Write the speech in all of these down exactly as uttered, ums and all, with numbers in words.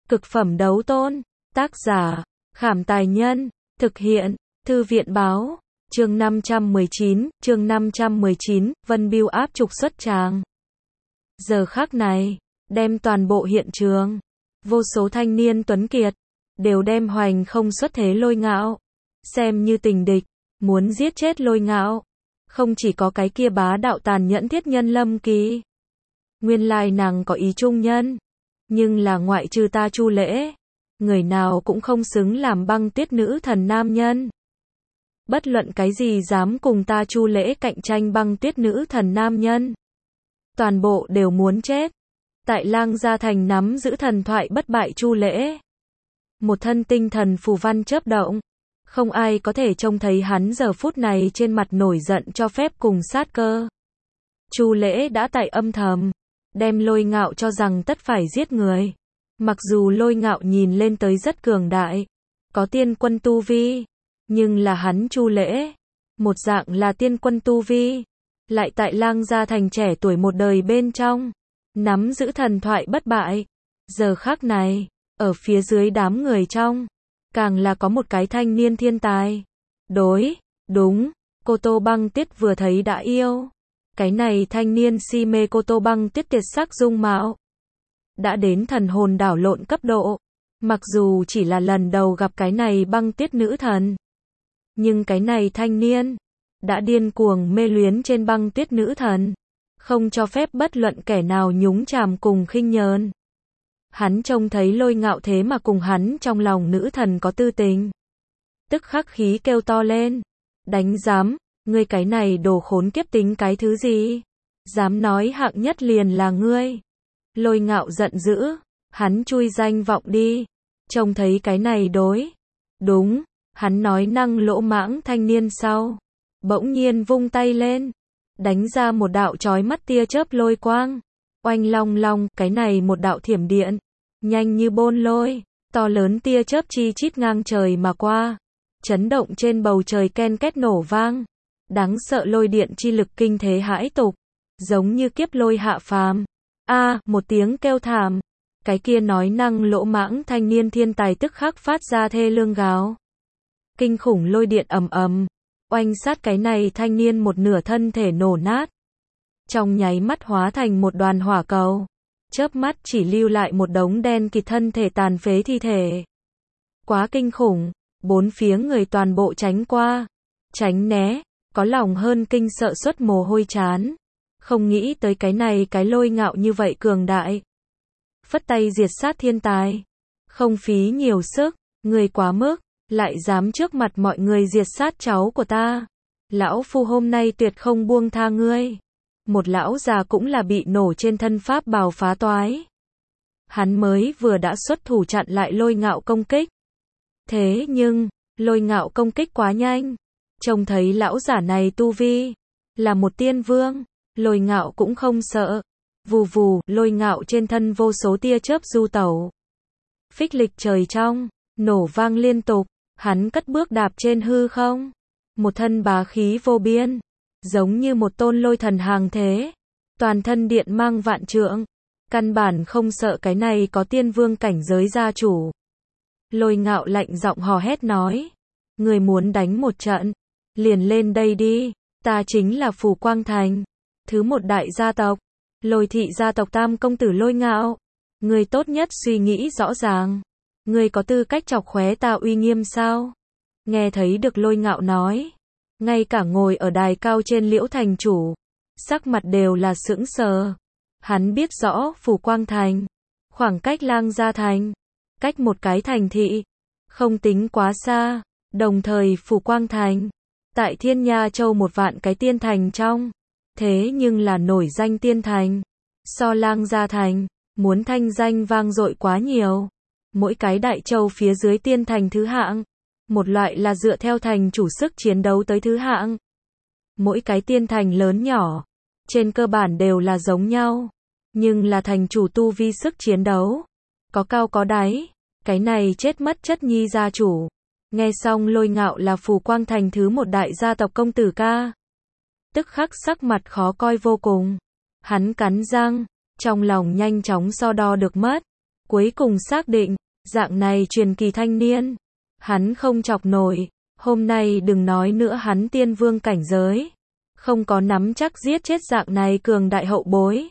Cực phẩm đấu tôn. Tác giả, Khảm Tài Nhân. Thực hiện, Thư viện Báo. Chương năm trăm mười chín, chương năm trăm mười chín, Vân Bưu áp trục xuất tràng. Giờ khắc này, đem toàn bộ hiện trường, vô số thanh niên tuấn kiệt, đều đem hoành không xuất thế Lôi Ngạo, xem như tình địch, muốn giết chết Lôi Ngạo. Không chỉ có cái kia bá đạo tàn nhẫn thiết nhân Lâm Kỳ. Nguyên lai nàng có ý trung nhân, nhưng là ngoại trừ ta Chu Lễ, người nào cũng không xứng làm băng tuyết nữ thần nam nhân. Bất luận cái gì dám cùng ta Chu Lễ cạnh tranh băng tuyết nữ thần nam nhân, toàn bộ đều muốn chết. Tại Lang Gia Thành nắm giữ thần thoại bất bại Chu Lễ, một thân tinh thần phù văn chớp động, không ai có thể trông thấy hắn giờ phút này trên mặt nổi giận cho phép cùng sát cơ. Chu Lễ đã tại âm thầm đem Lôi Ngạo cho rằng tất phải giết người. Mặc dù Lôi Ngạo nhìn lên tới rất cường đại, có tiên quân tu vi, nhưng là hắn Chu Lễ, một dạng là tiên quân tu vi, lại tại Lang Gia Thành trẻ tuổi một đời bên trong, nắm giữ thần thoại bất bại. Giờ khắc này, ở phía dưới đám người trong, càng là có một cái thanh niên thiên tài. Đối, đúng, Cô Tô Băng Tuyết vừa thấy đã yêu. Cái này thanh niên si mê Cô Tô Băng Tuyết tuyệt sắc dung mạo, đã đến thần hồn đảo lộn cấp độ. Mặc dù chỉ là lần đầu gặp cái này băng tuyết nữ thần, nhưng cái này thanh niên đã điên cuồng mê luyến trên băng tuyết nữ thần, không cho phép bất luận kẻ nào nhúng chàm cùng khinh nhờn. Hắn trông thấy Lôi Ngạo thế mà cùng hắn trong lòng nữ thần có tư tình, tức khắc khí kêu to lên, đánh giám, ngươi cái này đồ khốn kiếp tính cái thứ gì, dám nói hạng nhất liền là ngươi. Lôi Ngạo giận dữ, hắn chui danh vọng đi, trông thấy cái này đối, đúng, hắn nói năng lỗ mãng thanh niên sau, bỗng nhiên vung tay lên, đánh ra một đạo chói mắt tia chớp lôi quang, oanh long long, cái này một đạo thiểm điện, nhanh như bôn lôi, to lớn tia chớp chi chít ngang trời mà qua, chấn động trên bầu trời ken két nổ vang, đáng sợ lôi điện chi lực kinh thế hãi tục, giống như kiếp lôi hạ phàm. A, à, một tiếng kêu thảm, cái kia nói năng lỗ mãng thanh niên thiên tài tức khắc phát ra thê lương gào. Kinh khủng lôi điện ầm ầm, oanh sát cái này thanh niên một nửa thân thể nổ nát. Trong nháy mắt hóa thành một đoàn hỏa cầu, chớp mắt chỉ lưu lại một đống đen kịt thân thể tàn phế thi thể. Quá kinh khủng, bốn phía người toàn bộ tránh qua, tránh né, có lòng hơn kinh sợ xuất mồ hôi trán. Không nghĩ tới cái này cái Lôi Ngạo như vậy cường đại. Phất tay diệt sát thiên tài. Không phí nhiều sức, người quá mức, lại dám trước mặt mọi người diệt sát cháu của ta. Lão phu hôm nay tuyệt không buông tha ngươi. Một lão già cũng là bị nổ trên thân pháp bào phá toái. Hắn mới vừa đã xuất thủ chặn lại Lôi Ngạo công kích. Thế nhưng, Lôi Ngạo công kích quá nhanh. Trông thấy lão giả này tu vi là một tiên vương, Lôi Ngạo cũng không sợ. Vù vù, Lôi Ngạo trên thân vô số tia chớp du tẩu. Phích lịch trời trong, nổ vang liên tục, hắn cất bước đạp trên hư không. Một thân bá khí vô biên, giống như một tôn lôi thần hàng thế. Toàn thân điện mang vạn trượng, căn bản không sợ cái này có tiên vương cảnh giới gia chủ. Lôi Ngạo lạnh giọng hò hét nói, người muốn đánh một trận, liền lên đây đi, ta chính là Phủ Quang Thành, thứ một đại gia tộc, Lôi thị gia tộc tam công tử Lôi Ngạo. Người tốt nhất suy nghĩ rõ ràng, người có tư cách chọc khóe ta uy nghiêm sao? Nghe thấy được Lôi Ngạo nói, ngay cả ngồi ở đài cao trên Liễu thành chủ, sắc mặt đều là sững sờ. Hắn biết rõ Phủ Quang Thành, khoảng cách Lang Gia Thành, cách một cái thành thị, không tính quá xa, đồng thời Phủ Quang Thành, tại Thiên Nha Châu một vạn cái tiên thành trong, thế nhưng là nổi danh tiên thành, so Lang Gia Thành, muốn thanh danh vang dội quá nhiều. Mỗi cái đại châu phía dưới tiên thành thứ hạng, một loại là dựa theo thành chủ sức chiến đấu tới thứ hạng. Mỗi cái tiên thành lớn nhỏ, trên cơ bản đều là giống nhau, nhưng là thành chủ tu vi sức chiến đấu, có cao có đáy. Cái này chết mất chất nhi gia chủ, nghe xong Lôi Ngạo là Phủ Quang Thành thứ một đại gia tộc công tử ca, tức khắc sắc mặt khó coi vô cùng. Hắn cắn răng, trong lòng nhanh chóng so đo được mất, Cuối cùng xác định, dạng này truyền kỳ thanh niên, hắn không chọc nổi, hôm nay đừng nói nữa hắn tiên vương cảnh giới, không có nắm chắc giết chết dạng này cường đại hậu bối.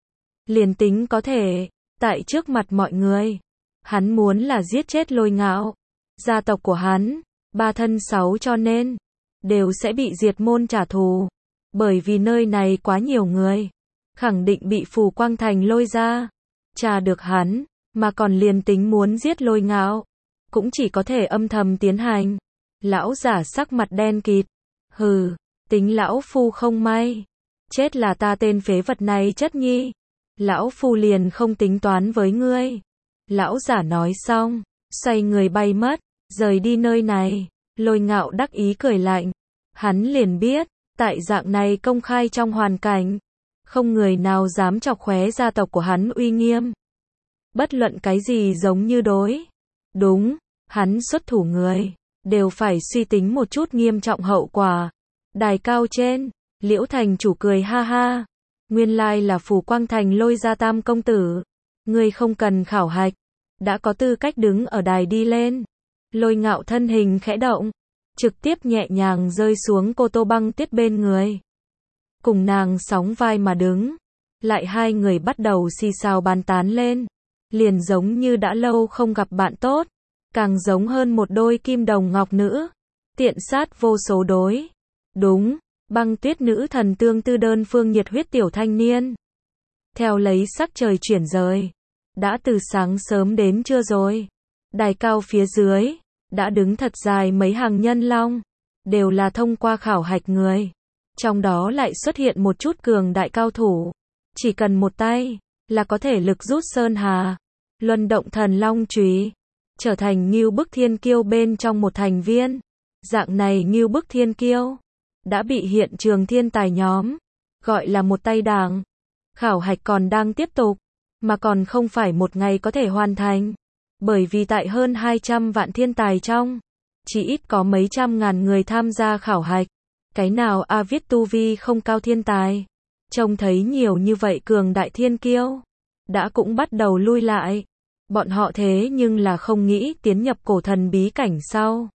Liền tính có thể, tại trước mặt mọi người, hắn muốn là giết chết Lôi Ngạo, gia tộc của hắn, ba thân sáu cho nên, đều sẽ bị diệt môn trả thù, bởi vì nơi này quá nhiều người, khẳng định bị Phù Quang Thành lôi ra, tra được hắn, mà còn liền tính muốn giết Lôi Ngạo, cũng chỉ có thể âm thầm tiến hành. Lão giả sắc mặt đen kịt, hừ, tính lão phu không may, chết là ta tên phế vật này chất nhi, lão phu liền không tính toán với ngươi. Lão giả nói xong, xoay người bay mất, rời đi nơi này. Lôi Ngạo đắc ý cười lạnh, hắn liền biết, tại dạng này công khai trong hoàn cảnh, không người nào dám chọc khóe gia tộc của hắn uy nghiêm. Bất luận cái gì giống như đối, đúng, hắn xuất thủ người, đều phải suy tính một chút nghiêm trọng hậu quả. Đài cao trên, Liễu Thành chủ cười ha ha, nguyên lai là Phù Quang Thành Lôi gia tam công tử, ngươi không cần khảo hạch, đã có tư cách đứng ở đài đi lên. Lôi Ngạo thân hình khẽ động, trực tiếp nhẹ nhàng rơi xuống Cô Tô Băng Tuyết bên người, cùng nàng sóng vai mà đứng, lại hai người bắt đầu xì xào bàn tán lên, liền giống như đã lâu không gặp bạn tốt, càng giống hơn một đôi kim đồng ngọc nữ, tiện sát vô số đối. Đúng, Băng Tuyết nữ thần tương tư đơn phương nhiệt huyết tiểu thanh niên. Theo lấy sắc trời chuyển rời, đã từ sáng sớm đến trưa rồi. Đài cao phía dưới, đã đứng thật dài mấy hàng nhân long, đều là thông qua khảo hạch người. Trong đó lại xuất hiện một chút cường đại cao thủ, chỉ cần một tay, là có thể lực rút sơn hà, luân động thần long chùy, trở thành Ngưu Bức Thiên Kiêu bên trong một thành viên. Dạng này Ngưu Bức Thiên Kiêu, đã bị hiện trường thiên tài nhóm, gọi là một tay đảng. Khảo hạch còn đang tiếp tục, mà còn không phải một ngày có thể hoàn thành. Bởi vì tại hơn hai trăm vạn thiên tài trong, chỉ ít có mấy trăm ngàn người tham gia khảo hạch. Cái nào a viết tu vi không cao thiên tài, trông thấy nhiều như vậy cường đại thiên kiêu, đã cũng bắt đầu lui lại. Bọn họ thế nhưng là không nghĩ tiến nhập cổ thần bí cảnh sau,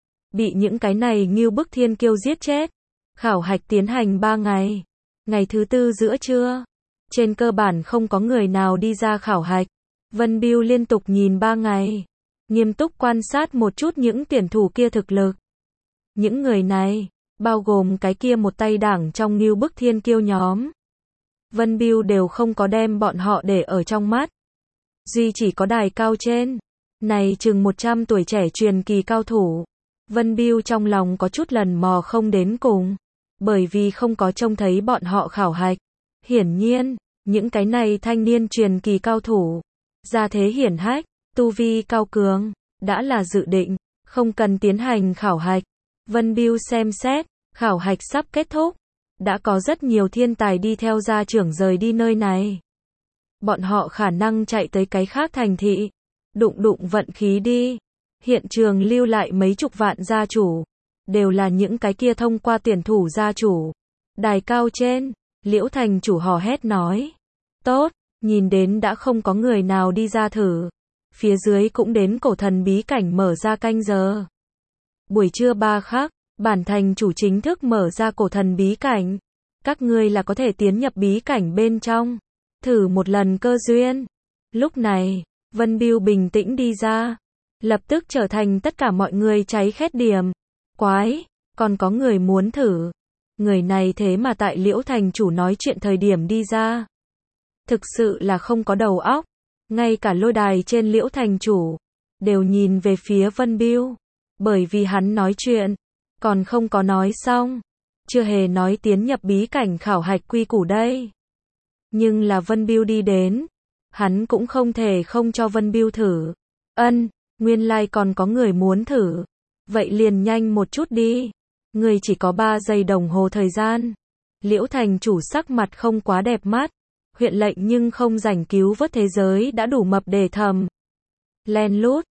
bị những cái này Ngưu Bức Thiên Kiêu giết chết. Khảo hạch tiến hành ba ngày, ngày thứ tư giữa trưa, trên cơ bản không có người nào đi ra khảo hạch. Vân Biêu liên tục nhìn ba ngày, nghiêm túc quan sát một chút những tuyển thủ kia thực lực. Những người này, bao gồm cái kia một tay đảng trong Ngưu Bức Thiên Kiêu nhóm, Vân Biêu đều không có đem bọn họ để ở trong mắt. Duy chỉ có đài cao trên, này chừng một trăm tuổi trẻ truyền kỳ cao thủ, Vân Biêu trong lòng có chút lần mò không đến cùng, bởi vì không có trông thấy bọn họ khảo hạch. Hiển nhiên, những cái này thanh niên truyền kỳ cao thủ, gia thế hiển hách, tu vi cao cường, đã là dự định, không cần tiến hành khảo hạch. Vân Biêu xem xét, khảo hạch sắp kết thúc, đã có rất nhiều thiên tài đi theo gia trưởng rời đi nơi này. Bọn họ khả năng chạy tới cái khác thành thị, đụng đụng vận khí đi. Hiện trường lưu lại mấy chục vạn gia chủ, đều là những cái kia thông qua tuyển thủ gia chủ. Đài cao trên, Liễu Thành chủ hò hét nói, tốt, nhìn đến đã không có người nào đi ra thử. Phía dưới cũng đến cổ thần bí cảnh mở ra canh giờ. Buổi trưa ba khắc, bản thành chủ chính thức mở ra cổ thần bí cảnh. Các ngươi là có thể tiến nhập bí cảnh bên trong, thử một lần cơ duyên. Lúc này, Vân Biêu bình tĩnh đi ra, lập tức trở thành tất cả mọi người cháy khét điểm. Quái, còn có người muốn thử. Người này thế mà tại Liễu Thành chủ nói chuyện thời điểm đi ra. Thực sự là không có đầu óc. Ngay cả lôi đài trên Liễu Thành chủ, đều nhìn về phía Vân Biêu. Bởi vì hắn nói chuyện, còn không có nói xong. Chưa hề nói tiến nhập bí cảnh khảo hạch quy củ đây. Nhưng là Vân Biêu đi đến, hắn cũng không thể không cho Vân Biêu thử. Ân, nguyên lai còn có người muốn thử. Vậy liền nhanh một chút đi. Người chỉ có ba giây đồng hồ thời gian. Liễu Thành chủ sắc mặt không quá đẹp mắt. Huyện lệnh nhưng không rảnh cứu vớt thế giới đã đủ mập để thầm. Len lút,